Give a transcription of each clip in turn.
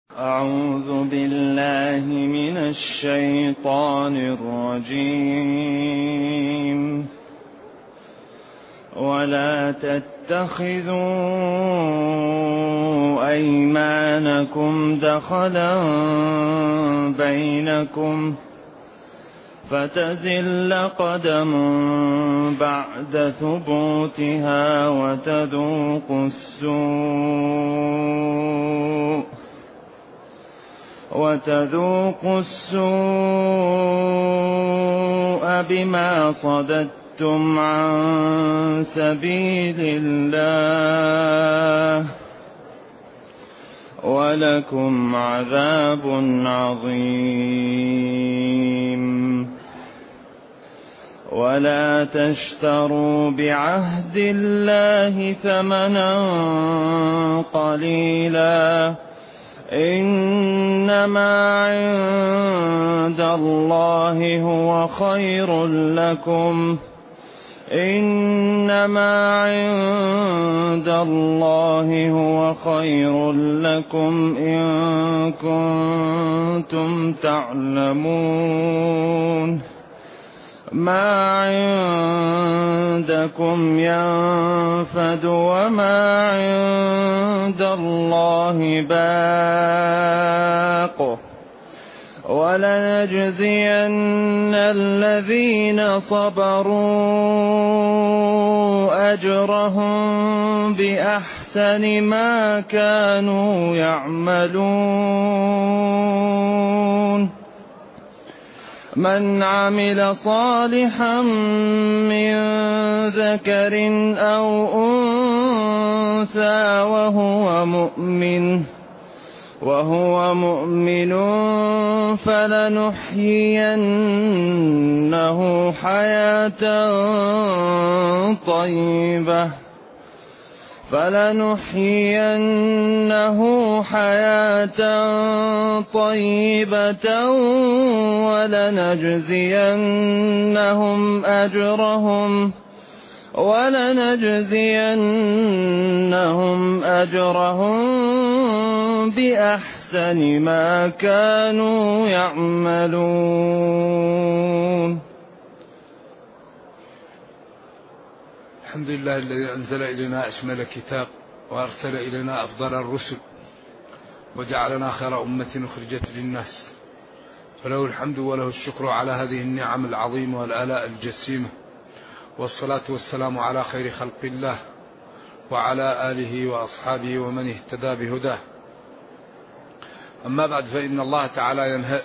أعوذ بالله من الشيطان الرجيم. ولا تتخذوا أيمانكم دخلا بينكم فتزل قدم بعد ثبوتها وتذوقوا السوء بما صددتم عن سبيل الله ولكم عذاب عظيم. ولا تشتروا بعهد الله ثمنا قليلا إنما عند الله هو خير لكم إن كنتم تعلمون. ما عندكم ينفد وما عند الله باق ولنجزين الذين صبروا أجرهم بأحسن ما كانوا يعملون. من عمل صالحا من ذكر أو أنثى وهو مؤمن فلنحيينه حياة طيبة ولنجزينهم أجرهم بأحسن ما كانوا يعملون. الحمد لله الذي أنزل إلينا أشمل كتاب وأرسل إلينا أفضل الرسل وجعلنا خير أمة أخرجت للناس، فله الحمد وله الشكر على هذه النعم العظيمة والآلاء الجسيمة، والصلاة والسلام على خير خلق الله وعلى آله وأصحابه ومن اهتدى بهداه. أما بعد، فإن الله تعالى ينهى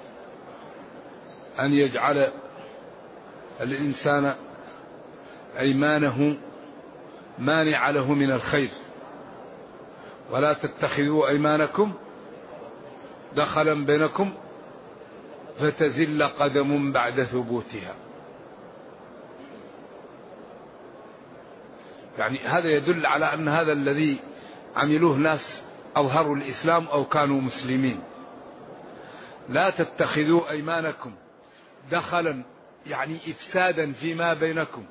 أن يجعل الإنسان أيمانه مانع له من الخير. ولا تتخذوا أيمانكم دخلا بينكم فتزل قدم بعد ثبوتها. يعني هذا يدل على أن هذا الذي عملوه ناس أظهروا الإسلام أو كانوا مسلمين. لا تتخذوا أيمانكم دخلا، يعني إفسادا فيما بينكم،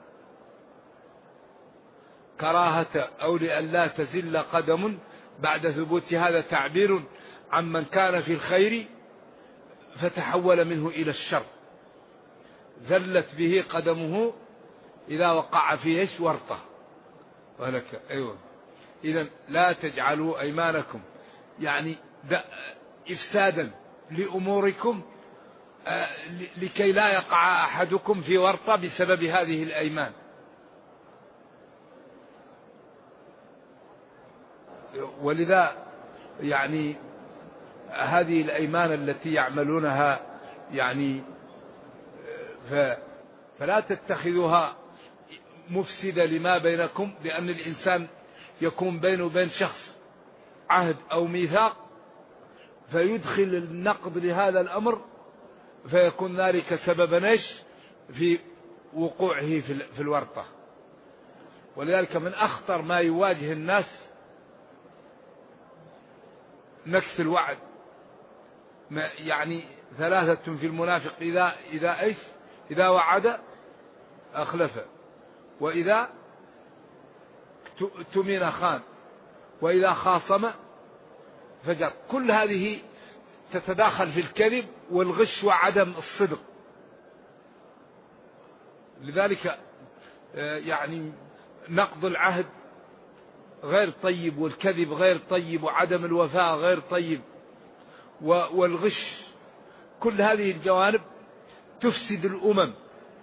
كراهة أو لئلا تزل قدم بعد ثبوت. هذا تعبير عن من كان في الخير فتحول منه إلى الشر، زلت به قدمه إذا وقع فيه ورطة. ولك أيوة. إذن لا تجعلوا أيمانكم يعني إفسادا لأموركم لكي لا يقع أحدكم في ورطة بسبب هذه الأيمان. ولذا يعني هذه الأيمان التي يعملونها يعني فلا تتخذوها مفسدة لما بينكم، لأن الإنسان يكون بينه وبين شخص عهد أو ميثاق فيدخل النقض لهذا الأمر، فيكون ذلك سببا في وقوعه في الورطة. ولذلك من أخطر ما يواجه الناس نكث الوعد. يعني ثلاثة في المنافق إذا وعد أخلف، وإذا اؤتمن خان، وإذا خاصم فجر. كل هذه تتداخل في الكذب والغش وعدم الصدق. لذلك يعني نقض العهد غير طيب، والكذب غير طيب، وعدم الوفاء غير طيب، والغش، كل هذه الجوانب تفسد الأمم.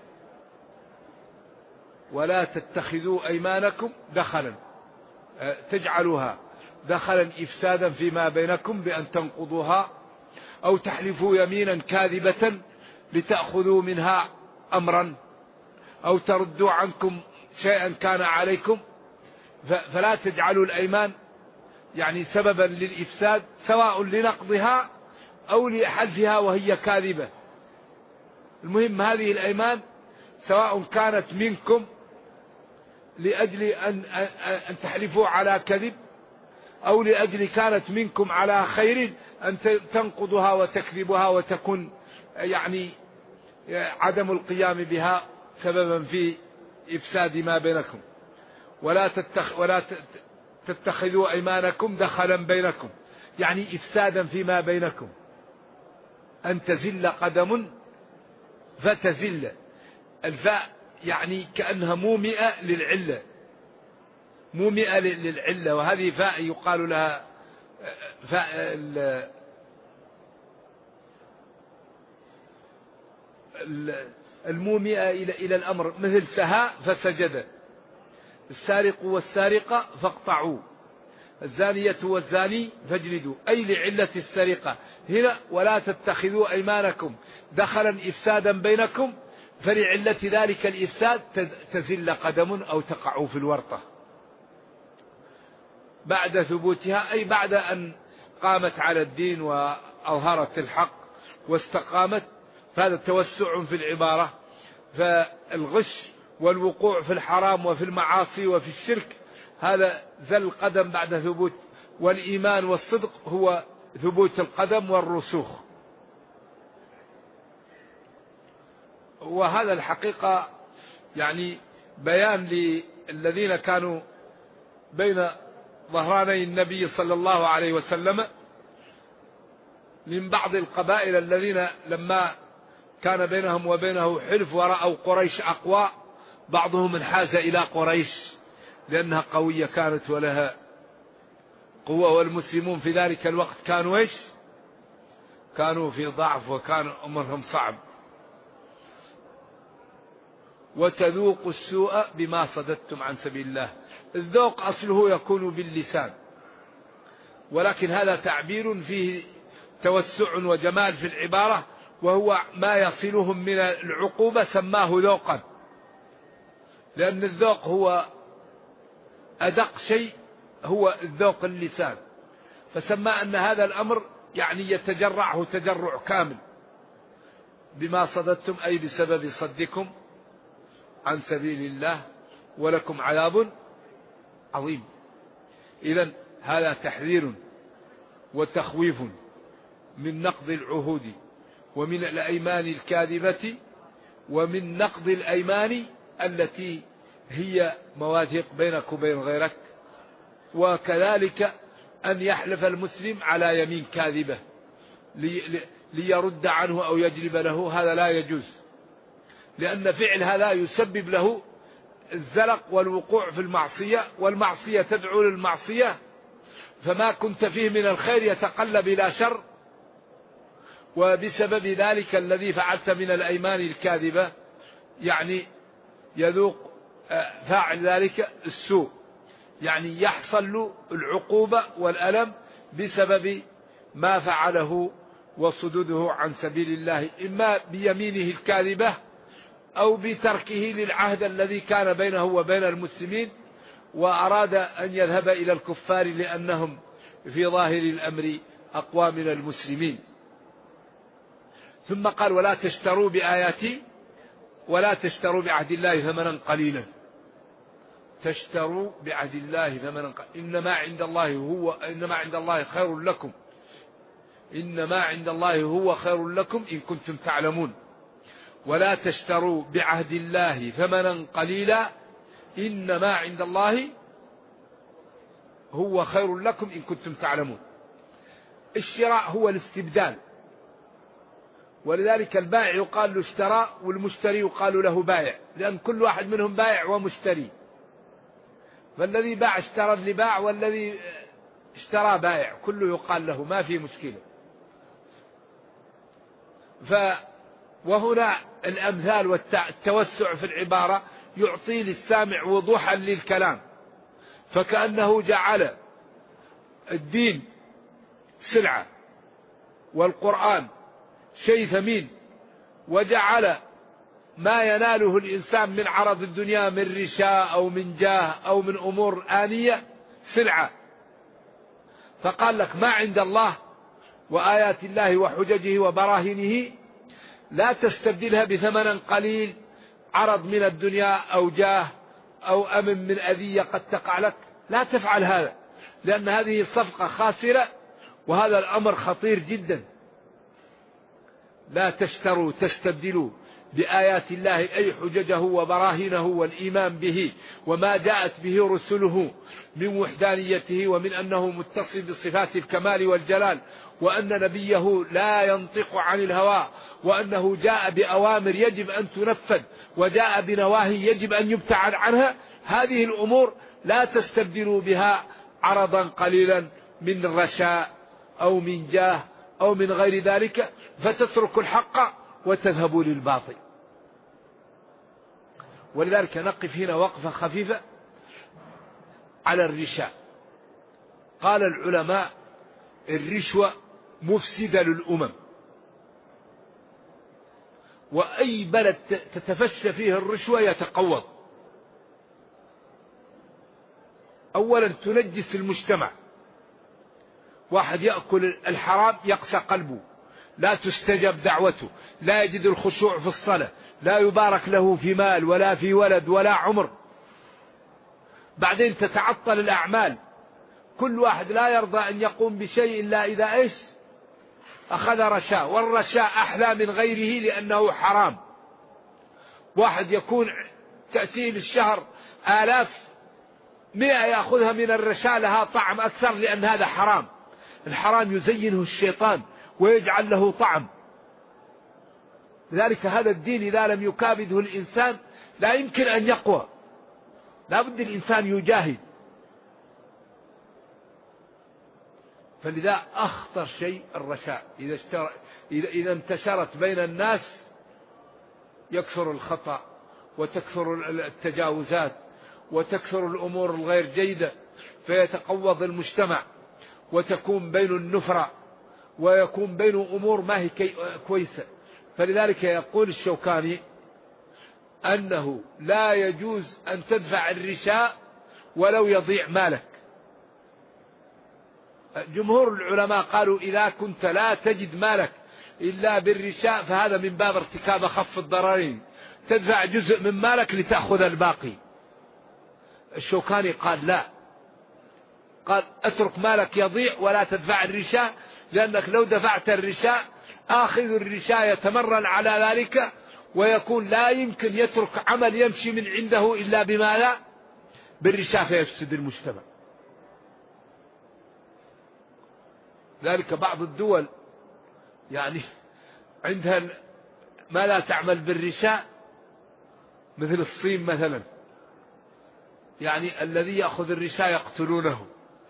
ولا تتخذوا أيمانكم دخلا، تجعلوها دخلا إفسادا فيما بينكم بأن تنقضوها أو تحلفوا يمينا كاذبة لتأخذوا منها أمرا أو تردوا عنكم شيئا كان عليكم. فلا تجعلوا الأيمان يعني سببا للإفساد، سواء لنقضها أو لحلفها وهي كاذبة. المهم هذه الأيمان سواء كانت منكم لأجل أن تحلفوا على كذب، أو لأجل كانت منكم على خير أن تنقضها وتكذبها وتكون يعني عدم القيام بها سببا في إفساد ما بينكم. ولا تتخذوا أيمانكم دخلا بينكم، يعني إفسادا فيما بينكم. أن تزل قدم فتزل، الفاء يعني كأنها مومئة للعلة، مومئة للعلة، وهذه فاء يقال لها فاء المومئة إلى الأمر، مثل سها فسجد، السارق والسارقة فاقطعوا، الزانية والزاني فاجلدوا، أي لعلة السرقة هنا. ولا تتخذوا أيمانكم دخلا إفسادا بينكم، فلعلة ذلك الإفساد تزل قدم أو تقع في الورطة بعد ثبوتها، أي بعد أن قامت على الدين وأظهرت الحق واستقامت. فهذا توسع في العبارة. فالغش والوقوع في الحرام وفي المعاصي وفي الشرك هذا زل قدم بعد ثبوت. والإيمان والصدق هو ثبوت القدم والرسوخ. وهذا الحقيقة يعني بيان للذين كانوا بين ظهراني النبي صلى الله عليه وسلم من بعض القبائل الذين لما كان بينهم وبينه حلف ورأوا قريش أقوى، بعضهم انحاز إلى قريش لأنها قوية كانت ولها قوة، والمسلمون في ذلك الوقت كانوا إيش؟ كانوا في ضعف وكان أمرهم صعب. وتذوقوا السوء بما صددتم عن سبيل الله. الذوق أصله يكون باللسان، ولكن هذا تعبير فيه توسع وجمال في العبارة، وهو ما يصلهم من العقوبة سماه ذوقا، لأن الذوق هو أدق شيء، هو الذوق اللسان، فسمى أن هذا الأمر يعني يتجرعه تجرع كامل بما صددتم، أي بسبب صدكم عن سبيل الله، ولكم عذاب عظيم. إذن هذا تحذير وتخويف من نقض العهود ومن الأيمان الكاذبة ومن نقض الأيمان التي هي مواثيق بينك وبين غيرك. وكذلك أن يحلف المسلم على يمين كاذبة ليرد عنه أو يجلب له، هذا لا يجوز، لأن فعل هذا يسبب له الزلق والوقوع في المعصية، والمعصية تدعو للمعصية، فما كنت فيه من الخير يتقلب إلى شر. وبسبب ذلك الذي فعلت من الأيمان الكاذبة يعني يذوق فاعل ذلك السوء، يعني يحصل له العقوبة والألم بسبب ما فعله وصدوده عن سبيل الله، إما بيمينه الكاذبة أو بتركه للعهد الذي كان بينه وبين المسلمين، وأراد أن يذهب إلى الكفار لأنهم في ظاهر الأمر أقوى من المسلمين. ثم قال ولا تشتروا بآياتي ولا تشتروا بعهد الله ثمنا قليلا. تشتروا بعهد الله ثمنا قليلا، إنما عند الله خير لكم، إنما عند الله هو خير لكم إن كنتم تعلمون. ولا تشتروا بعهد الله ثمنا قليلا، إنما عند الله هو خير لكم إن كنتم تعلمون. الشراء هو الاستبدال، ولذلك البائع يقال له اشترى، والمشتري يقال له بائع، لأن كل واحد منهم بائع ومشتري. فالذي باع اشترى اللي باع، والذي اشترى بائع، كله يقال له، ما في مشكلة. وهنا الأمثال والتوسع في العبارة يعطي للسامع وضوحا للكلام، فكأنه جعل الدين سلعة والقرآن شيء ثمين، وجعل ما يناله الإنسان من عرض الدنيا من رشاء أو من جاه أو من أمور آنية سلعة. فقال لك ما عند الله وآيات الله وحججه وبراهينه لا تستبدلها بثمن قليل، عرض من الدنيا أو جاه أو أمن من أذية قد تقع لك، لا تفعل هذا، لأن هذه الصفقة خاسرة، وهذا الأمر خطير جدا. لا تشتروا تستبدلوا بآيات الله، أي حججه وبراهينه والإيمان به وما جاءت به رسله من وحدانيته، ومن أنه متصل بصفات الكمال والجلال، وأن نبيه لا ينطق عن الهوى، وأنه جاء بأوامر يجب أن تنفذ، وجاء بنواهي يجب أن يبتعد عنها. هذه الأمور لا تستبدلوا بها عرضا قليلا من رشاء أو من جاه أو من غير ذلك، فتتركوا الحق وتذهبوا للباطل. ولذلك نقف هنا وقفة خفيفة على الرشاء. قال العلماء الرشوة مفسدة للأمم، وأي بلد تتفشى فيه الرشوة يتقوض. أولا تنجس المجتمع، واحد يأكل الحرام يقسى قلبه، لا تستجب دعوته، لا يجد الخشوع في الصلاة، لا يبارك له في مال ولا في ولد ولا عمر. بعدين تتعطل الأعمال، كل واحد لا يرضى أن يقوم بشيء إلا إذا إيش أخذ رشاء، والرشاء أحلى من غيره لأنه حرام. واحد يكون تأتيه بالشهر 100 يأخذها من الرشاء، لها طعم أكثر، لأن هذا حرام. الحرام يزينه الشيطان ويجعل له طعم. لذلك هذا الدين إذا لم يكابده الإنسان لا يمكن أن يقوى، لا بد الإنسان يجاهد. فلذا أخطر شيء الرشاء، إذا انتشرت بين الناس يكثر الخطأ وتكثر التجاوزات وتكثر الأمور الغير جيدة، فيتقوض المجتمع وتكون بين النفرة ويكون بين أمور ما هي كويسة. فلذلك يقول الشوكاني أنه لا يجوز أن تدفع الرشاء ولو يضيع مالك. جمهور العلماء قالوا إذا كنت لا تجد مالك إلا بالرشاء فهذا من باب ارتكاب أخف الضررين، تدفع جزء من مالك لتأخذ الباقي. الشوكاني قال لا، قال اترك مالك يضيع ولا تدفع الرشاء، لأنك لو دفعت الرشاء آخذ الرشاء يتمرن على ذلك، ويكون لا يمكن يترك عمل يمشي من عنده إلا بما لا بالرشاء، فيفسد المجتمع. ذلك بعض الدول يعني عندها ما لا تعمل بالرشاء، مثل الصين مثلا، يعني الذي يأخذ الرشاء يقتلونه.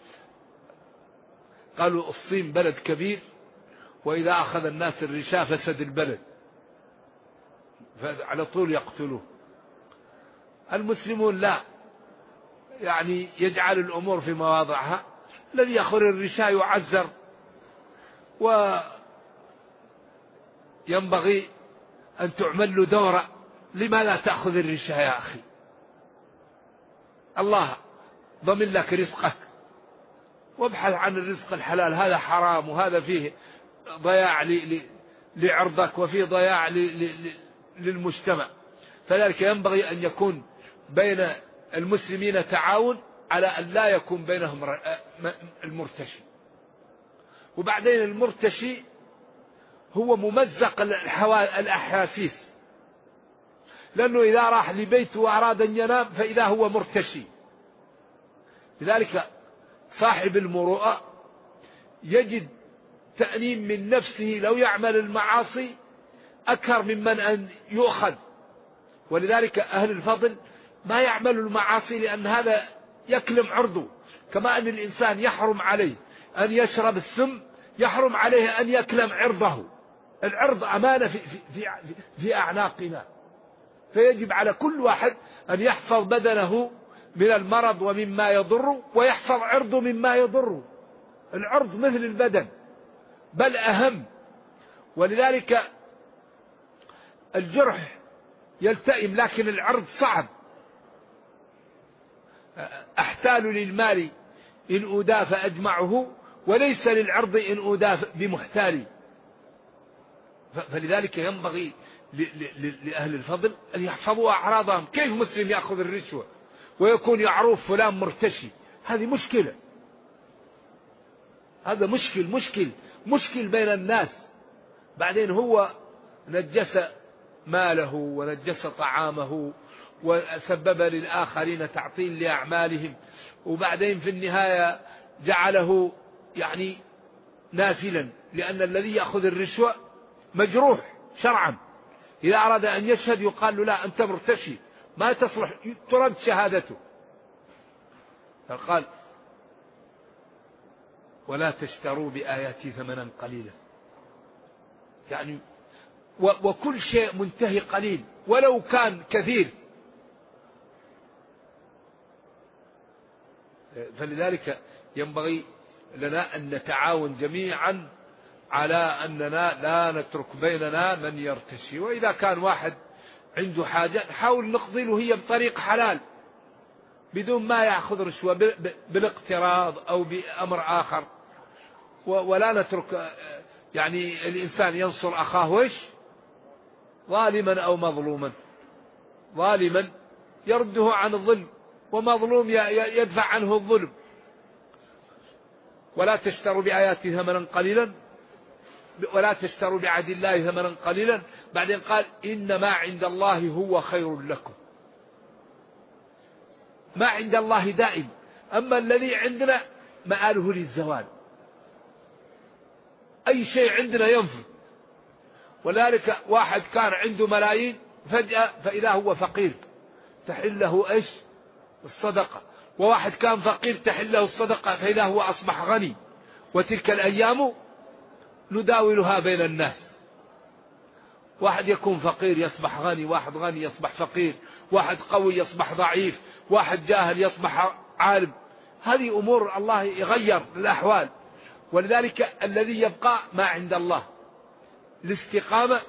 قالوا الصين بلد كبير، وإذا أخذ الناس الرشاء فسد البلد، فعلى طول يقتلوه. المسلمون لا، يعني يجعل الأمور في مواضعها، الذي يأخذ الرشاء يعزر، وينبغي أن تعمل له دورة. لما لا تأخذ الرشاء يا أخي؟ الله ضمن لك رزقك، وابحث عن الرزق الحلال. هذا حرام، وهذا فيه ضياع لعرضك، وفيه ضياع للمجتمع. فذلك ينبغي أن يكون بين المسلمين تعاون على أن لا يكون بينهم المرتشي. وبعدين المرتشي هو ممزق الأحاسيس، لأنه إذا راح لبيته وأراد أن ينام فإذا هو مرتشي. لذلك صاحب المروءة يجد تأنيم من نفسه لو يعمل المعاصي أكثر ممن أن يؤخذ. ولذلك أهل الفضل ما يعمل المعاصي لأن هذا يكلم عرضه، كما أن الإنسان يحرم عليه أن يشرب السم، يحرم عليه أن يكلم عرضه. العرض أمانة في أعناقنا، فيجب على كل واحد أن يحفظ بدنه من المرض ومما يضره، ويحفظ عرضه مما يضره. العرض مثل البدن بل أهم. ولذلك الجرح يلتئم لكن العرض صعب. أحتال للمال إن أداف أجمعه، وليس للعرض إن أداف بمحتال. فلذلك ينبغي لأهل الفضل أن يحفظوا أعراضهم. كيف مسلم يأخذ الرشوة ويكون يعروف فلان مرتشي؟ هذه مشكلة، هذا مشكل بين الناس. بعدين هو نجس ماله ونجس طعامه وسبب للآخرين تعطيل لأعمالهم، وبعدين في النهاية جعله يعني نافلا، لأن الذي يأخذ الرشوة مجروح شرعا. إذا أراد أن يشهد يقال له لا أنت مرتشي ما تصلح، ترد شهادته. فقال ولا تشتروا بآياتي ثمنا قليلا، يعني وكل شيء منتهي قليل ولو كان كثير. فلذلك ينبغي لنا أن نتعاون جميعا على أننا لا نترك بيننا من يرتشي. وإذا كان واحد عنده حاجة نحاول نقضي له هي بطريق حلال بدون ما يأخذ رشوة بالاقتراض أو بأمر آخر. ولا نترك يعني الإنسان ينصر أخاه ويش ظالما أو مظلوما، ظالما يرده عن الظلم، ومظلوم يدفع عنه الظلم. ولا تشتروا بآياتي ثمنا قليلا، ولا تشتروا بعهد الله ثمنا قليلا. بعدين قال إن ما عند الله هو خير لكم. ما عند الله دائم، أما الذي عندنا مآله للزوال. أي شيء عندنا ينفذ. ولذلك واحد كان عنده ملايين فجأة فإذا هو فقير تحله إيش الصدقة، وواحد كان فقير تحله الصدقة فإذا هو أصبح غني. وتلك الأيام نداولها بين الناس، واحد يكون فقير يصبح غني، واحد غني يصبح فقير، واحد قوي يصبح ضعيف، واحد جاهل يصبح عالم. هذه أمور الله يغير الأحوال. ولذلك الذي يبقى ما عند الله الاستقامة،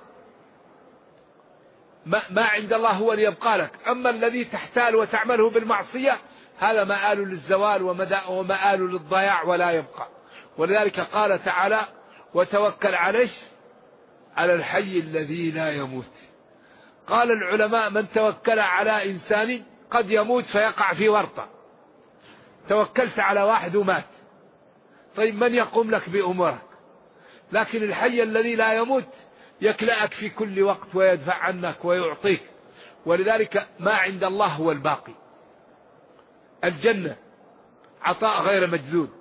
ما عند الله هو اللي يبقى لك. أما الذي تحتال وتعمله بالمعصية هذا مآل للزوال ومآل للضياع ولا يبقى. ولذلك قال تعالى وتوكل على الحي الذي لا يموت. قال العلماء من توكل على إنسان قد يموت فيقع في ورطة. توكلت على واحد ومات، طيب من يقوم لك بأمورك؟ لكن الحي الذي لا يموت يكلأك في كل وقت ويدفع عنك ويعطيك. ولذلك ما عند الله هو الباقي. الجنة عطاء غير مجذوذ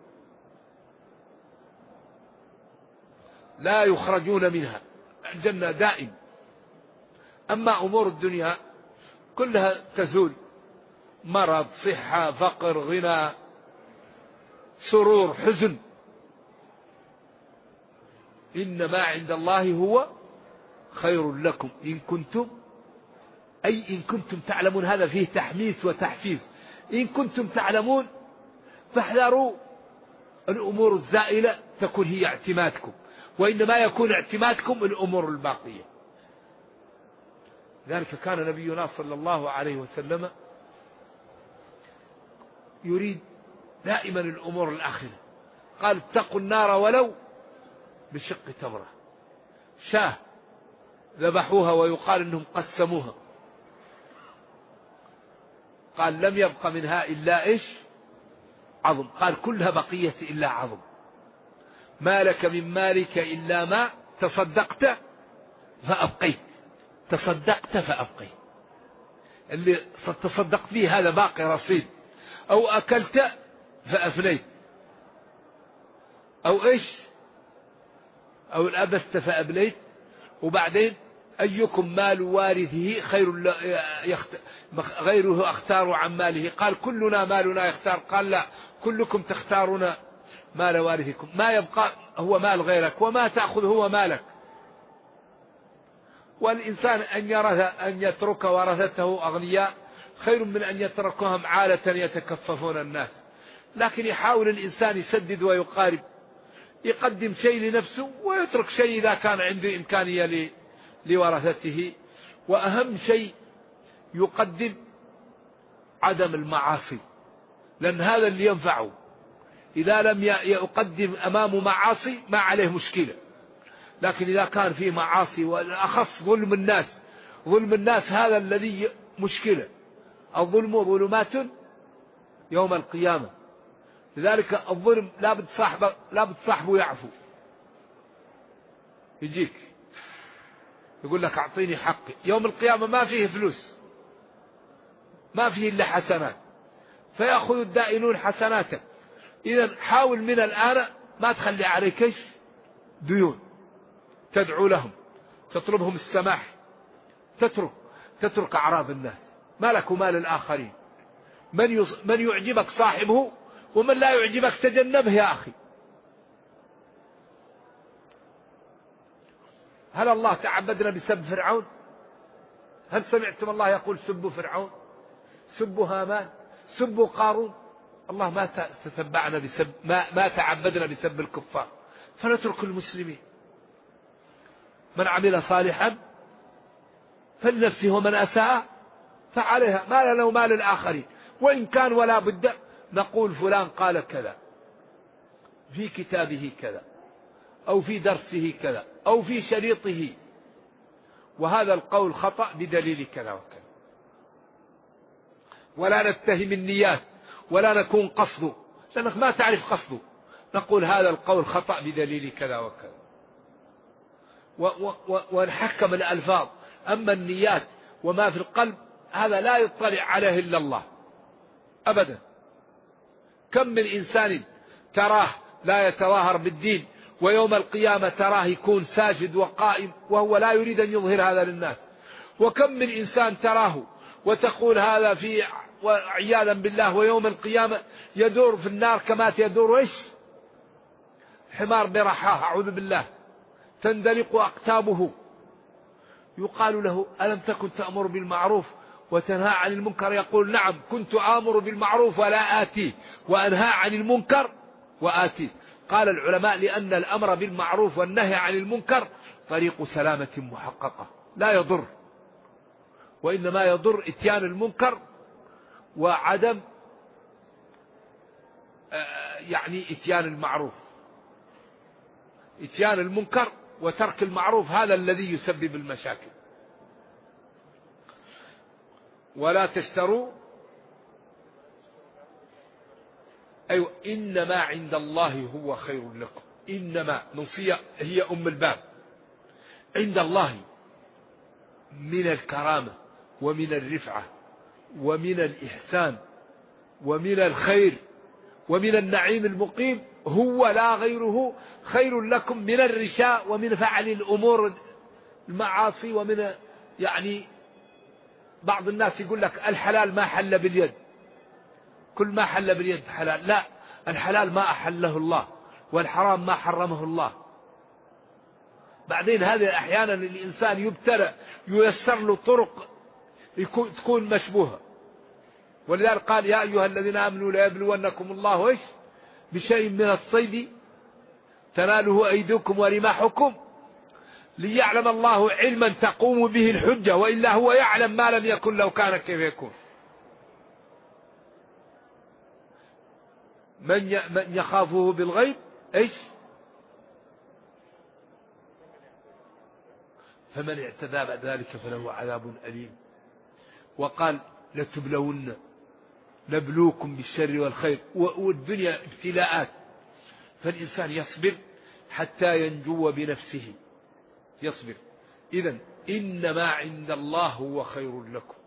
لا يخرجون منها، الجنة دائم. أما أمور الدنيا كلها تزول، مرض، صحة، فقر، غنى، سرور، حزن. إن ما عند الله هو خير لكم إن كنتم، أي إن كنتم تعلمون. هذا فيه تحميس وتحفيز. إن كنتم تعلمون فاحذروا الأمور الزائلة تكون هي اعتمادكم، وإنما يكون اعتمادكم الأمور الباقية. ذلك كان نبينا صلى الله عليه وسلم يريد دائما الأمور الآخرة. قال اتقوا النار ولو بشق تمرة. شاه ذبحوها ويقال انهم قسموها، قال لم يبق منها إلا إيش عظم. قال كلها بقية إلا عظم. ما لك من مالك إلا ما تصدقت فأبقيت. تصدقت فأبقيت، اللي تصدقت به هذا باقي رصيد. أو أكلت فأفنيت، أو إيش أو الأبست فأبليت، وبعدين أيكم مال وارثه خير غيره أختار عن ماله، قال كلنا مالنا يختار، قال لا كلكم تختارون مال وارثكم، ما يبقى هو مال غيرك، وما تأخذ هو مالك. والإنسان أن يترك ورثته أغنياء خير من أن يتركهم عالة يتكففون الناس. لكن يحاول الإنسان يسدد ويقارب، يقدم شيء لنفسه ويترك شيء إذا كان عنده إمكانية لورثته. وأهم شيء يقدم عدم المعاصي، لأن هذا اللي ينفعه. إذا لم يقدم أمامه معاصي ما عليه مشكلة، لكن إذا كان فيه معاصي، والأخص ظلم الناس هذا الذي مشكلة. الظلم ظلمات يوم القيامة، لذلك الظلم لا بتصاحبه يعفو. يجيك يقول لك أعطيني حقي، يوم القيامة ما فيه فلوس، ما فيه إلا حسنات، فيأخذ الدائنون حسناتك. إذا حاول من الآن ما تخلي عليك ديون، تدعو لهم، تطلبهم السماح، تترك أعراض الناس، مالك ومال الآخرين. من يعجبك صاحبه، ومن لا يعجبك تجنبه يا أخي. هل الله تعبدنا بسب فرعون؟ هل سمعتم الله يقول سبوا فرعون، سبوا هامان، سبوا قارون؟ الله ما تتبعنا بسب، ما تعبدنا بسب الكفار. فنترك المسلمين. من عمل صالحا فلنفسه، ومن أساء فعليها، ما لنا وما للآخرين. وإن كان ولا بد نقول فلان قال كذا في كتابه كذا، أو في درسه كذا، أو في شريطه، وهذا القول خطأ بدليل كذا وكذا. ولا نتهم النيات، ولا نكون قصده، لأنك ما تعرف قصده. نقول هذا القول خطأ بدليل كذا وكذا، ونحكم الألفاظ. أما النيات وما في القلب هذا لا يطلع عليه إلا الله أبدا. كم من إنسان تراه لا يتظاهر بالدين، ويوم القيامة تراه يكون ساجد وقائم وهو لا يريد أن يظهر هذا للناس. وكم من إنسان تراه وتقول هذا في عياذا بالله، ويوم القيامة يدور في النار كما يدور حمار برحاه، أعوذ بالله، تندلق أقتابه. يقال له ألم تكن تأمر بالمعروف وتنهى عن المنكر؟ يقول نعم كنت آمر بالمعروف ولا آتيه، وأنهى عن المنكر وآتيه. قال العلماء لأن الأمر بالمعروف والنهي عن المنكر طريق سلامة محققة، لا يضر، وإنما يضر إتيان المنكر وعدم إتيان المعروف. إتيان المنكر وترك المعروف هذا الذي يسبب المشاكل. ولا تشتروا، أيوة، إنما عند الله هو خير لكم. إنما نصية هي أم الباب. عند الله من الكرامة ومن الرفعة ومن الإحسان ومن الخير ومن النعيم المقيم، هو لا غيره خير لكم من الرشاء ومن فعل الأمور المعاصي. ومن بعض الناس يقول لك الحلال ما حل باليد، كل ما حل باليد حلال. لا، الحلال ما أحله الله، والحرام ما حرمه الله. بعدين هذه أحيانا الإنسان يبتلى ييسر له طرق تكون مشبوهة. ولذلك قال يا أيها الذين آمنوا ليبلونكم الله بشيء من الصيد تناله أيديكم ورماحكم ليعلم الله علما تقوم به الحجة، وإلا هو يعلم ما لم يكن لو كان كيف يكون. من يخافه بالغيب فمن اعتدى بعد ذلك فله عذاب أليم. وقال لتبلون نبلوكم بالشر والخير، والدنيا ابتلاءات، فالإنسان يصبر حتى ينجو بنفسه، يصبر. إذن إنما عند الله هو خير لكم.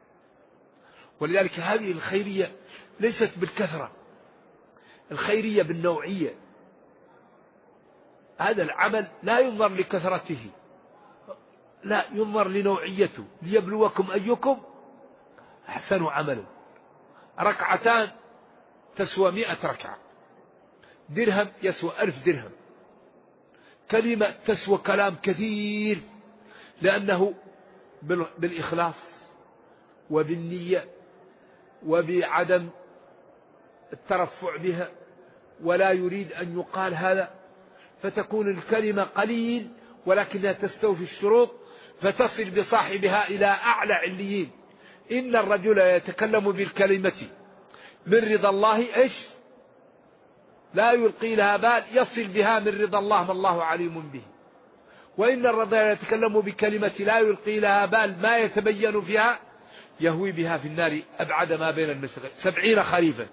ولذلك هذه الخيرية ليست بالكثرة، الخيرية بالنوعية. هذا العمل لا ينظر لكثرته، لا ينظر لنوعيته، ليبلوكم أيكم أحسن عملا. ركعتان تسوى 100 ركعة، درهم يسوى 1000 درهم، كلمة تسوى كلام كثير، لأنه بالإخلاص وبالنية وبعدم الترفع بها، ولا يريد أن يقال هذا، فتكون الكلمة قليل ولكنها تستوفي الشروط، فتصل بصاحبها إلى أعلى عليين. إن الرجل يتكلم بالكلمة من رضا الله إيش لا يلقي لها بال، يصل بها من رضا الله ما الله عليم به. وإن الرجل يتكلم بكلمة لا يلقي لها بال ما يتبين فيها، يهوي بها في النار أبعد ما بين المشرق 70 خريفا.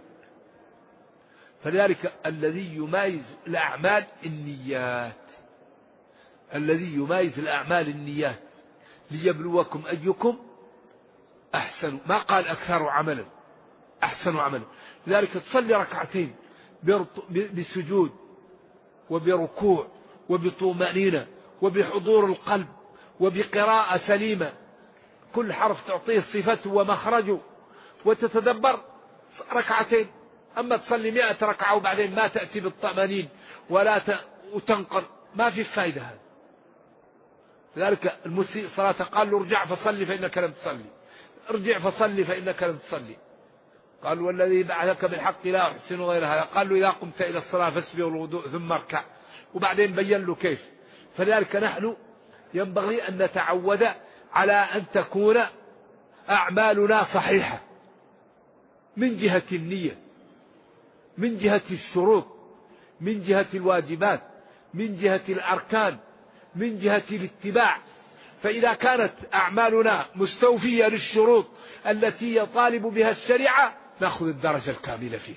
فلذلك الذي يميز الأعمال النيات، الذي يميز الأعمال النيات، ليبلوكم أيكم أحسن، ما قال أكثر عملا، أحسن عملا. لذلك تصلي ركعتين بسجود وبركوع وبطمأنينة وبحضور القلب وبقراءة سليمة، كل حرف تعطيه صفته ومخرجه، وتتدبر ركعتين. أما تصلي 100 ركعة وبعدين ما تأتي بالطمأنين وتنقر، ما في فائدة هذا. لذلك المسيء صلاة قال له ارجع فصلي فإنك لم تصلي، ارجع فصلي فإنك لم تصلي. قال والذي بعثك بالحق لا أحسن غير هذا. قال له إذا قمت إلى الصلاة فاسبغ الوضوء ثم اركع، وبعدين بين له كيف. فلذلك نحن ينبغي أن نتعود على أن تكون أعمالنا صحيحة من جهة النية، من جهة الشروط، من جهة الواجبات، من جهة الأركان، من جهة الاتباع. فإذا كانت أعمالنا مستوفية للشروط التي يطالب بها الشريعة نأخذ الدرجة الكاملة فيه.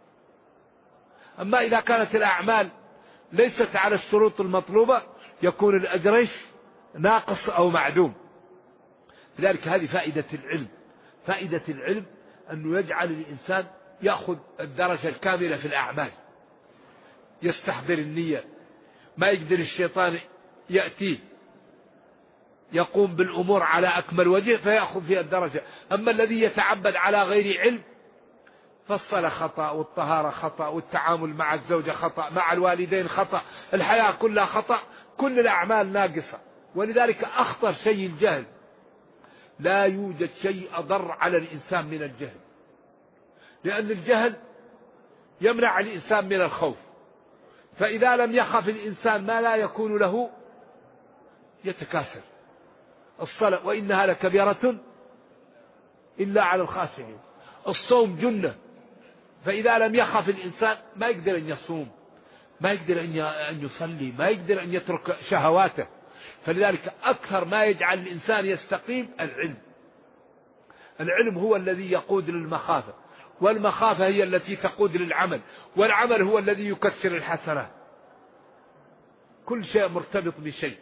أما إذا كانت الأعمال ليست على الشروط المطلوبة يكون الأجر ناقص أو معدوم. لذلك هذه فائدة العلم. فائدة العلم أنه يجعل الإنسان يأخذ الدرجة الكاملة في الأعمال، يستحضر النية، ما يقدر الشيطان يأتيه، يقوم بالأمور على أكمل وجه فيأخذ فيها الدرجة. أما الذي يتعبد على غير علم فالصلاة خطأ، والطهارة خطأ، والتعامل مع الزوجة خطأ، مع الوالدين خطأ، الحياة كلها خطأ، كل الأعمال ناقصة. ولذلك أخطر شيء الجهل. لا يوجد شيء أضر على الإنسان من الجهل، لأن الجهل يمنع الإنسان من الخوف. فإذا لم يخف الإنسان ما لا يكون له يتكاسل. الصلاة وإنها لكبيرة إلا على الخاشعين. الصوم جنة، فإذا لم يخف الإنسان ما يقدر أن يصوم، ما يقدر أن يصلي، ما يقدر أن يترك شهواته. فلذلك أكثر ما يجعل الإنسان يستقيم العلم. العلم هو الذي يقود للمخافة، والمخافة هي التي تقود للعمل، والعمل هو الذي يكثر الحسنات. كل شيء مرتبط بشيء.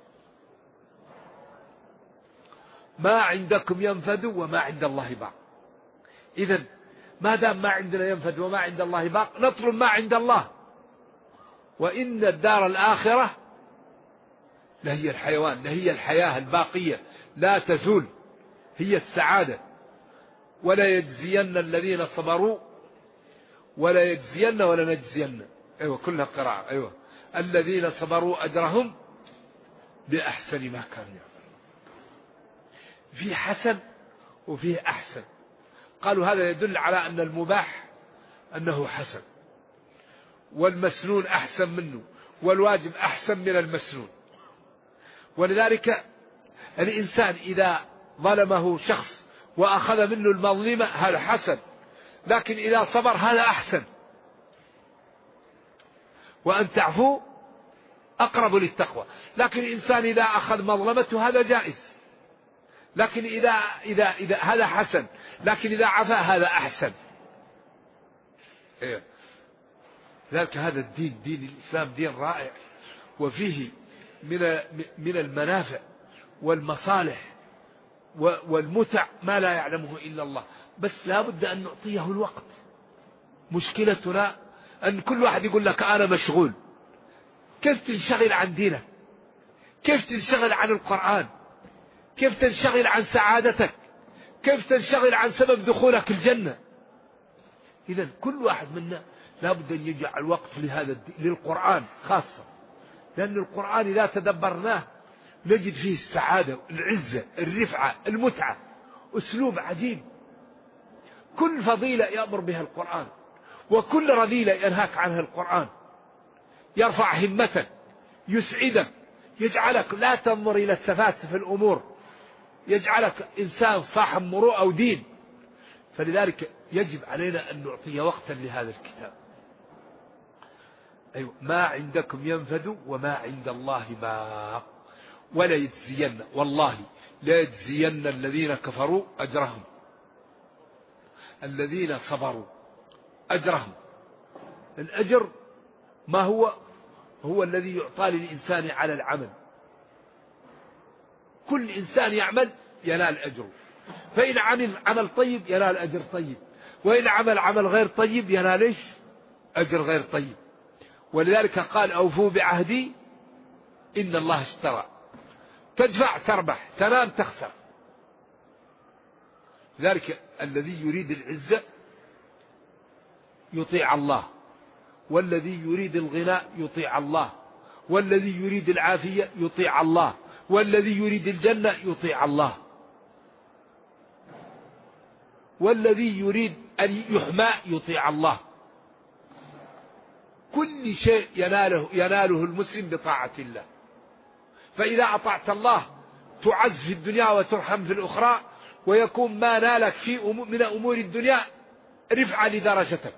ما عندكم ينفد وما عند الله باق. إذن ما دام ما عندنا ينفد وما عند الله باق نطلب ما عند الله. وإن الدار الآخرة لهي الحيوان، لهي الحياة الباقية لا تزول، هي السعادة. ولا يجزين الذين صبروا ولا يجزين ولا نجزين، أيوة كلها قراءة، أيوة الذين صبروا أجرهم بأحسن ما كانوا يعملون. في حسن وفيه أحسن. قالوا هذا يدل على أن المباح أنه حسن، والمسنون أحسن منه، والواجب أحسن من المسنون. ولذلك الإنسان إذا ظلمه شخص وأخذ منه المظلمة هذا حسن، لكن إذا صبر هذا أحسن. وأن تعفو أقرب للتقوى. لكن الإنسان إذا أخذ مظلمته هذا جائز، لكن إذا هذا حسن، لكن إذا عفا هذا أحسن. ذلك هذا الدين، دين الإسلام دين رائع، وفيه من المنافع والمصالح والمتع ما لا يعلمه إلا الله. بس لا بد أن نعطيه الوقت. مشكلتنا أن كل واحد يقول لك أنا مشغول. كيف تنشغل عن دينك، كيف تنشغل عن القرآن، كيف تنشغل عن سعادتك، كيف تنشغل عن سبب دخولك الجنة. إذن كل واحد منا لابد أن يجعل وقت لهذا للقرآن خاصة، لأن القرآن إذا تدبرناه نجد فيه السعادة، العزة، الرفعة، المتعة، أسلوب عجيب. كل فضيلة يأمر بها القرآن، وكل رذيلة ينهاك عنها القرآن. يرفع همتك، يسعدك، يجعلك لا تنظر إلى التفاسف الأمور، يجعلك إنسان صاحب مروءة ودين. فلذلك يجب علينا أن نعطي وقتا لهذا الكتاب. أيوة، ما عندكم ينفد وما عند الله باق ولا يجزين، والله لا يجزين الذين كفروا أجرهم، الذين صبروا أجرهم. الأجر ما هو الذي يعطى للإنسان على العمل. كل إنسان يعمل ينال أجره، فإن عمل عمل طيب ينال أجر طيب، وإن عمل عمل غير طيب ينال إيش؟ أجر غير طيب. ولذلك قال أوفوا بعهدي إن الله اشترى. تدفع تربح، تنام تخسر. لذلك الذي يريد العزة يطيع الله، والذي يريد الغناء يطيع الله، والذي يريد العافية يطيع الله، والذي يريد الجنة يطيع الله، والذي يريد أن يحمى يطيع الله. كل شيء يناله المسلم بطاعة الله. فإذا أطعت الله تعز في الدنيا وترحم في الأخرى، ويكون ما نالك من أمور الدنيا رفعة لدرجتك.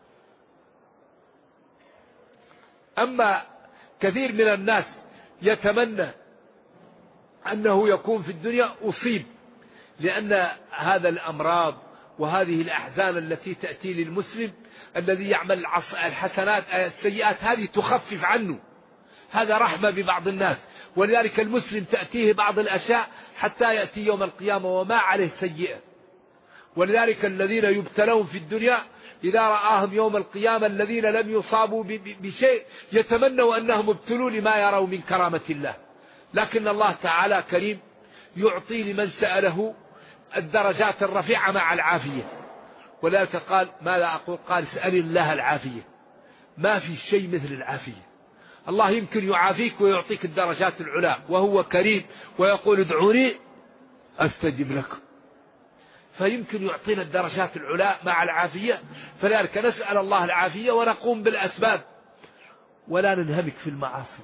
أما كثير من الناس يتمنى أنه يكون في الدنيا أصيب، لأن هذا الأمراض وهذه الأحزان التي تأتي للمسلم الذي يعمل الحسنات السيئات هذه تخفف عنه. هذا رحمة ببعض الناس. ولذلك المسلم تأتيه بعض الأشياء حتى يأتي يوم القيامة وما عليه سيئة. ولذلك الذين يبتلون في الدنيا إذا رآهم يوم القيامة الذين لم يصابوا بشيء يتمنوا أنهم ابتلوا لما يروا من كرامة الله. لكن الله تعالى كريم يعطي لمن سأله الدرجات الرفيعة مع العافية. ولذلك قال ماذا أقول؟ قال اسأل الله العافية. ما في شيء مثل العافية. الله يمكن يعافيك ويعطيك الدرجات العلى، وهو كريم ويقول ادعوني أستجب لكم. فيمكن يعطينا الدرجات العلى مع العافية. فلذلك نسأل الله العافية ونقوم بالأسباب، ولا ننهمك في المعاصي،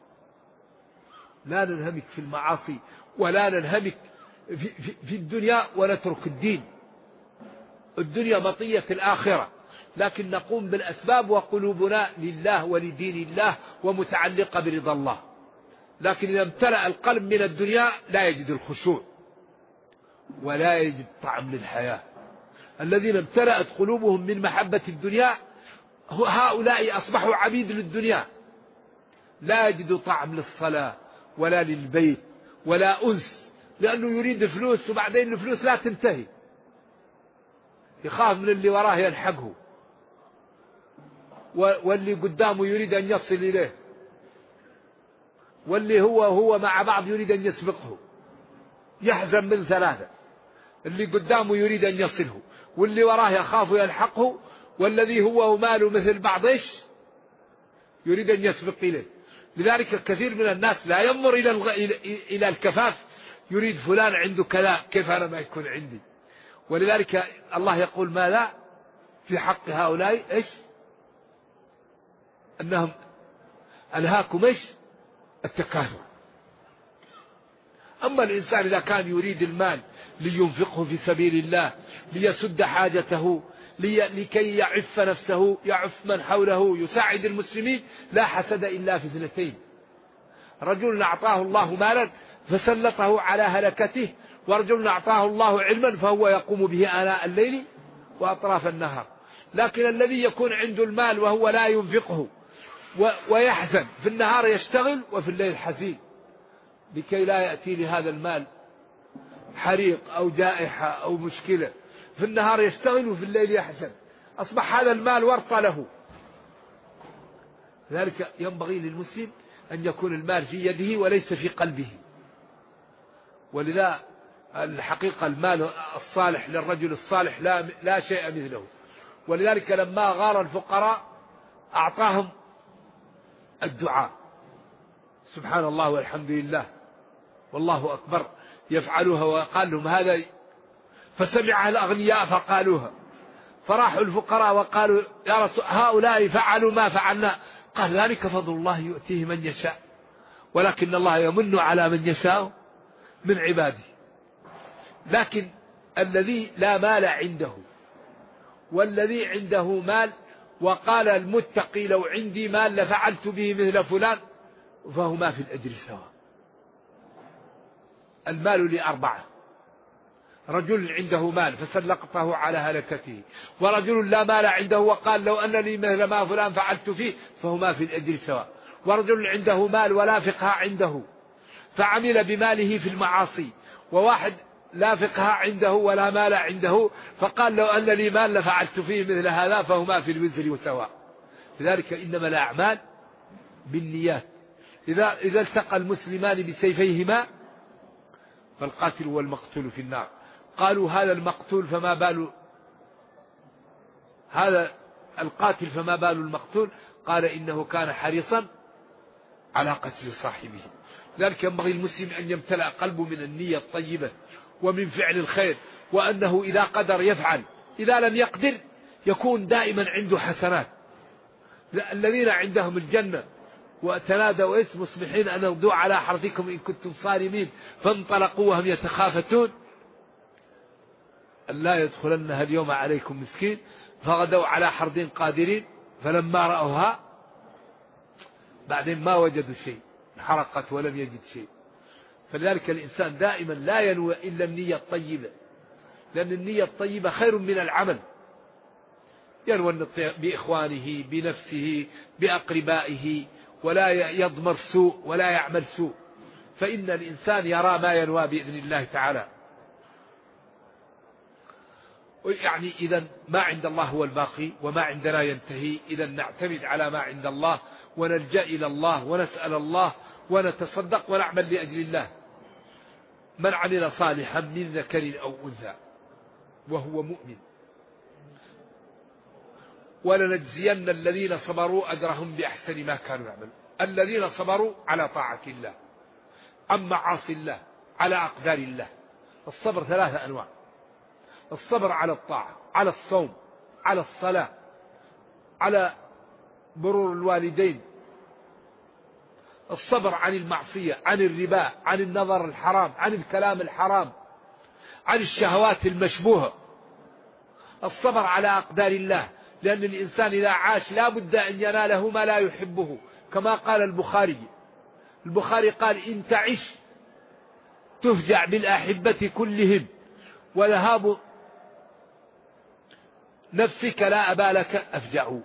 لا ننهمك في المعاصي، ولا ننهمك في الدنيا ونترك الدين. الدنيا مطية الآخرة، لكن نقوم بالأسباب وقلوبنا لله ولدين الله ومتعلقة برضا الله. لكن إذا امتلأ القلب من الدنيا لا يجد الخشوع ولا يجد طعم للحياة. الذين امتلأت قلوبهم من محبة الدنيا هؤلاء أصبحوا عبيد للدنيا، لا يجد طعم للصلاة ولا للبيت ولا أنس، لأنه يريد الفلوس وبعدين الفلوس لا تنتهي، يخاف من اللي وراه يلحقه، واللي قدامه يريد أن يصل إليه، واللي هو مع بعض يريد أن يسبقه. يحزن من ثلاثة: اللي قدامه يريد أن يصله، واللي وراه يخاف يلحقه، والذي هو وماله مثل بعض يريد أن يسبق إليه. لذلك كثير من الناس لا ينظر إلى الكفاف، يريد فلان عنده كذا كيف أنا ما يكون عندي. ولذلك الله يقول ما لا في حق هؤلاء أنهم ألهاكم التكاثر. أما الإنسان إذا كان يريد المال لينفقه في سبيل الله، ليسد حاجته، لكي يعف نفسه، يعف من حوله، يساعد المسلمين، لا حسد إلا في اثنتين: رجل أعطاه الله مالا فسلطه على هلكته، ورجل أعطاه الله علما فهو يقوم به آناء الليل وأطراف النهار. لكن الذي يكون عنده المال وهو لا ينفقه ويحزن، في النهار يشتغل وفي الليل حزين لكي لا يأتي لهذا المال حريق أو جائحة أو مشكلة، في النهار يشتغل وفي الليل يحزن، أصبح هذا المال ورطة له. لذلك ينبغي للمسلم أن يكون المال في يده وليس في قلبه. ولذا الحقيقة المال الصالح للرجل الصالح لا شيء مثله. ولذلك لما غار الفقراء أعطاهم الدعاء سبحان الله والحمد لله والله أكبر يفعلوها، وقال لهم هذا، فسمعها الأغنياء فقالوها، فراحوا الفقراء وقالوا يا رسول هؤلاء فعلوا ما فعلنا، قال ذلك فضل الله يؤتيه من يشاء ولكن الله يمن على من يشاء من عباده. لكن الذي لا مال عنده والذي عنده مال وقال المتقي لو عندي مال لفعلت به مثل فلان، فهما في الأجر سواء. المال لأربعة: رجل عنده مال فسلقته على هلكته، ورجل لا مال عنده وقال لو أن لي مثل ما فلان فعلت فيه، فهما في الأجر سواء. ورجل عنده مال ولا فقه عنده فعمل بماله في المعاصي، وواحد لا فقه عنده ولا مال عنده فقال لو أن لي مال لفعلت فيه مثل هذا، فهما في الوزر سواء. لذلك إنما الأعمال بالنيات. إذا التقى المسلمان بسيفيهما فالقاتل والمقتول في النار. قالوا هذا المقتول فما بال هذا القاتل فما بال المقتول؟ قال إنه كان حريصا على قتل صاحبه. ذلك ينبغي المسلم أن يمتلأ قلبه من النية الطيبة ومن فعل الخير، وأنه إذا قدر يفعل، إذا لم يقدر يكون دائما عنده حسنات. الذين عندهم الجنة وتنادوا اسم مصبحين أن اغدوا على حرثكم إن كنتم صارمين فانطلقوا وهم يتخافتون أن لا يدخلنها اليوم عليكم مسكين فغدوا على حرد قادرين فلما رأوها بعدين ما وجدوا شيء، انحرقت ولم يجد شيء. فلذلك الإنسان دائما لا ينوي إلا النية الطيبة، لأن النية الطيبة خير من العمل. ينوي بإخوانه بنفسه بأقربائه، ولا يضمر سوء ولا يعمل سوء، فإن الإنسان يرى ما ينوى بإذن الله تعالى. يعني إذا ما عند الله هو الباقي وما عندنا ينتهي. إذا نعتمد على ما عند الله ونلجأ إلى الله ونسأل الله ونتصدق ونعمل لأجل الله. من عمل صالحا من ذكر أو أنثى وهو مؤمن ولنجزين الذين صبروا أجرهم بأحسن ما كانوا يعملون. الذين صبروا على طاعة الله عن معاصي الله على أقدار الله. الصبر ثلاثة أنواع: الصبر على الطاعة، على الصوم، على الصلاة، على برور الوالدين. الصبر عن المعصية، عن الربا، عن النظر الحرام، عن الكلام الحرام، عن الشهوات المشبوهة. الصبر على أقدار الله، لأن الإنسان إذا عاش لا بد أن يناله ما لا يحبه، كما قال البخاري قال إن تعش تفجع بالأحبة كلهم وذهاب نفسك لا أبا لك أفجعه.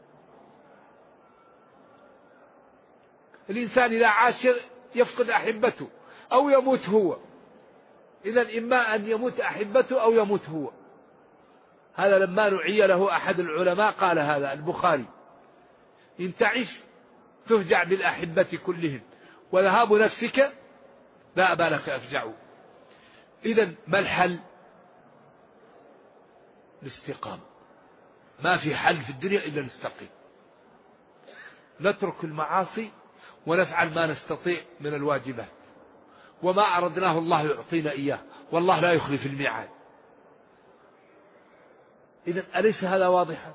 الإنسان إذا عاش يفقد أحبته أو يموت هو. إذن إما أن يموت أحبته أو يموت هو. هذا لما نعي له أحد العلماء قال هذا البخاري: إن تعش تفجع بالأحبة كلهم وذهاب نفسك لا أبا لك أفجعه. إذن ما الحل؟ الاستقامة. ما في حل في الدنيا إلا نستقيم، نترك المعاصي ونفعل ما نستطيع من الواجبات، وما أردناه الله يعطينا إياه، والله لا يخلف الميعاد. إذن أليس هذا واضحا؟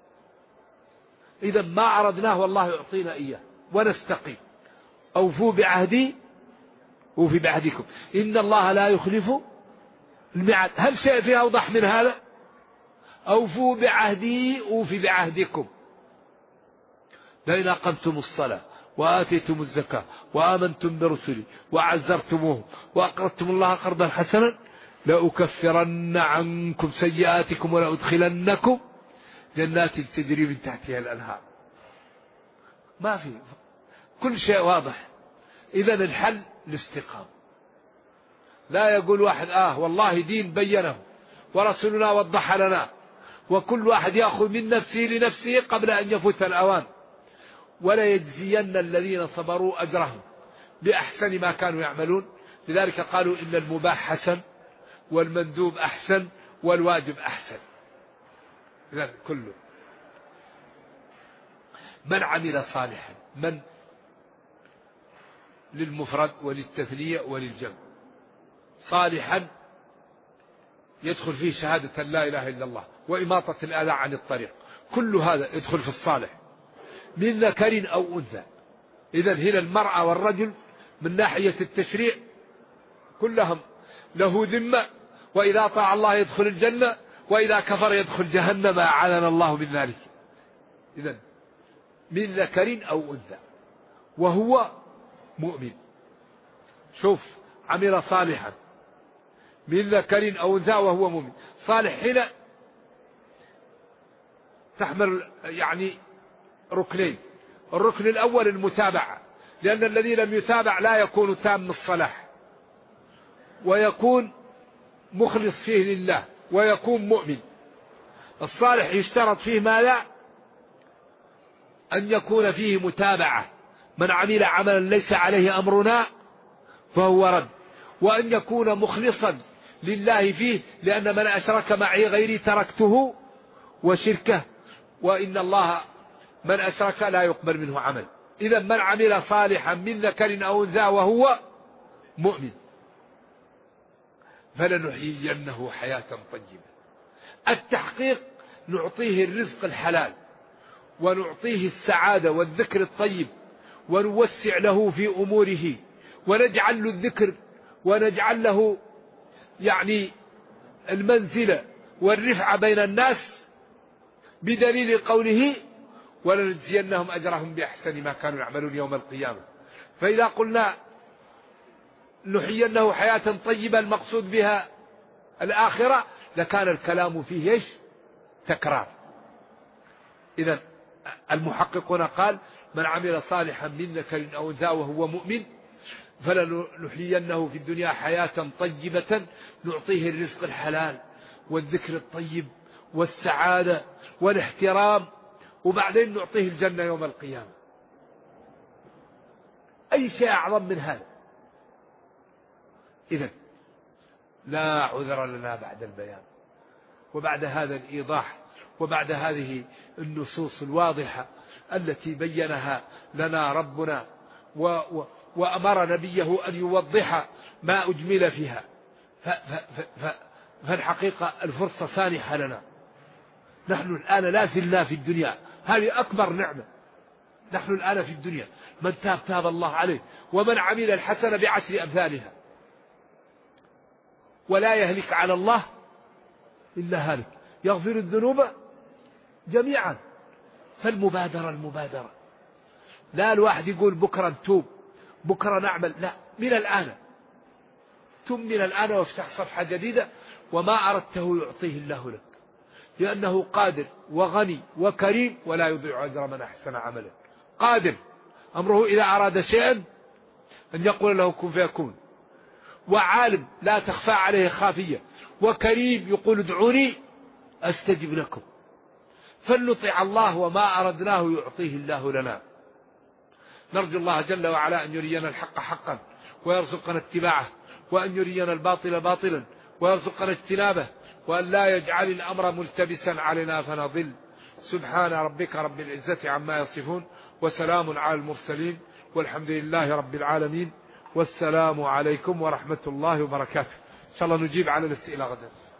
إذن ما أردناه والله يعطينا إياه ونستقيم. أوفوا بعهدي أوفي بعهدكم إن الله لا يخلف الميعاد. هل شيء فيه أوضح من هذا؟ أوفوا بعهدي أوفي بعهدكم. لئن أقمتم الصلاة وآتيتم الزكاة وآمنتم برسلي وعزرتموه وأقرضتم الله قرضا حسنا لأكفرن عنكم سيئاتكم ولأدخلنكم جنات تجري من تحتها الأنهار. ما في، كل شيء واضح. إذن الحل الاستقامة. لا يقول واحد والله دين بينه ورسولنا وضح لنا، وكل واحد يأخذ من نفسه لنفسه قبل أن يفوت الأوان، وليجزين الذين صبروا أجرهم بأحسن ما كانوا يعملون. لذلك قالوا إن المباح حسن والمندوب أحسن والواجب أحسن. إذن كله من عمل صالحا، من للمفرد وللتثنية وللجمع. صالحا يدخل فيه شهادة لا إله إلا الله وإماطة الأذى عن الطريق، كل هذا يدخل في الصالح من ذكر أو أنثى. إذن هنا المرأة والرجل من ناحية التشريع كلهم له ذمة، وإذا طاع الله يدخل الجنة، وإذا كفر يدخل جهنم أعاذنا الله من ذلك. إذن من ذكر أو أنثى وهو مؤمن. شوف، عمل صالحا من ذكر أو أنثى وهو مؤمن. صالح هنا تحمل يعني ركنين. الركن الأول المتابعة، لأن الذي لم يتابع لا يكون تام الصلاح، ويكون مخلص فيه لله، ويكون مؤمن. الصالح يشترط فيه ماذا؟ أن يكون فيه متابعة، من عمل عملا ليس عليه أمرنا فهو رد، وأن يكون مخلصا لله فيه، لأن من أشرك معي غيري تركته وشركه، وإن الله من أشرك لا يقبل منه عمل. إذا من عمل صالحا من ذكر أو أنثى وهو مؤمن فلنحيينه حياة طيبة. التحقيق نعطيه الرزق الحلال، ونعطيه السعادة والذكر الطيب، ونوسع له في أموره، ونجعل له الذكر، ونجعل له يعني المنزلة والرفعة بين الناس بدليل قوله ولنجزينهم أجرهم بأحسن ما كانوا يعملون يوم القيامة. فإذا قلنا نحيينه حياة طيبة المقصود بها الآخرة لكان الكلام فيه إيش؟ تكرار. إذن المحققون قال من عمل صالحا من ذكر أو أنثى وهو مؤمن فلنحيينه في الدنيا حياة طيبة، نعطيه الرزق الحلال والذكر الطيب والسعادة والاحترام، وبعدين نعطيه الجنة يوم القيامة. أي شيء أعظم من هذا؟ إذن لا عذر لنا بعد البيان، وبعد هذا الإيضاح، وبعد هذه النصوص الواضحة التي بينها لنا ربنا وأمر نبيه أن يوضح ما أجمل فيها. فالحقيقة الفرصة سانحة لنا. نحن الآن لا زلنا في الدنيا، هذه أكبر نعمة. نحن الآن في الدنيا، من تاب تاب الله عليه، ومن عمل الحسنة بعشر أمثالها، ولا يهلك على الله إلا هالك، يغفر الذنوب جميعا. فالمبادرة لا الواحد يقول بكرة نتوب، بكرة نعمل، لا، من الآن تم، من الآن وافتح صفحة جديدة، وما أردته يعطيه الله لك، لأنه قادر وغني وكريم ولا يضيع أجر من أحسن عملا. قادر، أمره إذا أراد شيئا أن يقول له كن فيكون، وعالم لا تخفى عليه خافية، وكريم يقول ادعوني أستجب لكم. فلنطع الله وما أردناه يعطيه الله لنا. نرجو الله جل وعلا أن يرينا الحق حقا ويرزقنا اتباعه، وأن يرينا الباطل باطلا ويرزقنا اجتنابه، وأن لا يجعل الأمر ملتبسا علينا فنضل. سبحان ربك رب العزة عما يصفون، وسلام على المرسلين، والحمد لله رب العالمين، والسلام عليكم ورحمة الله وبركاته. إن شاء الله نجيب على الأسئلة غدا.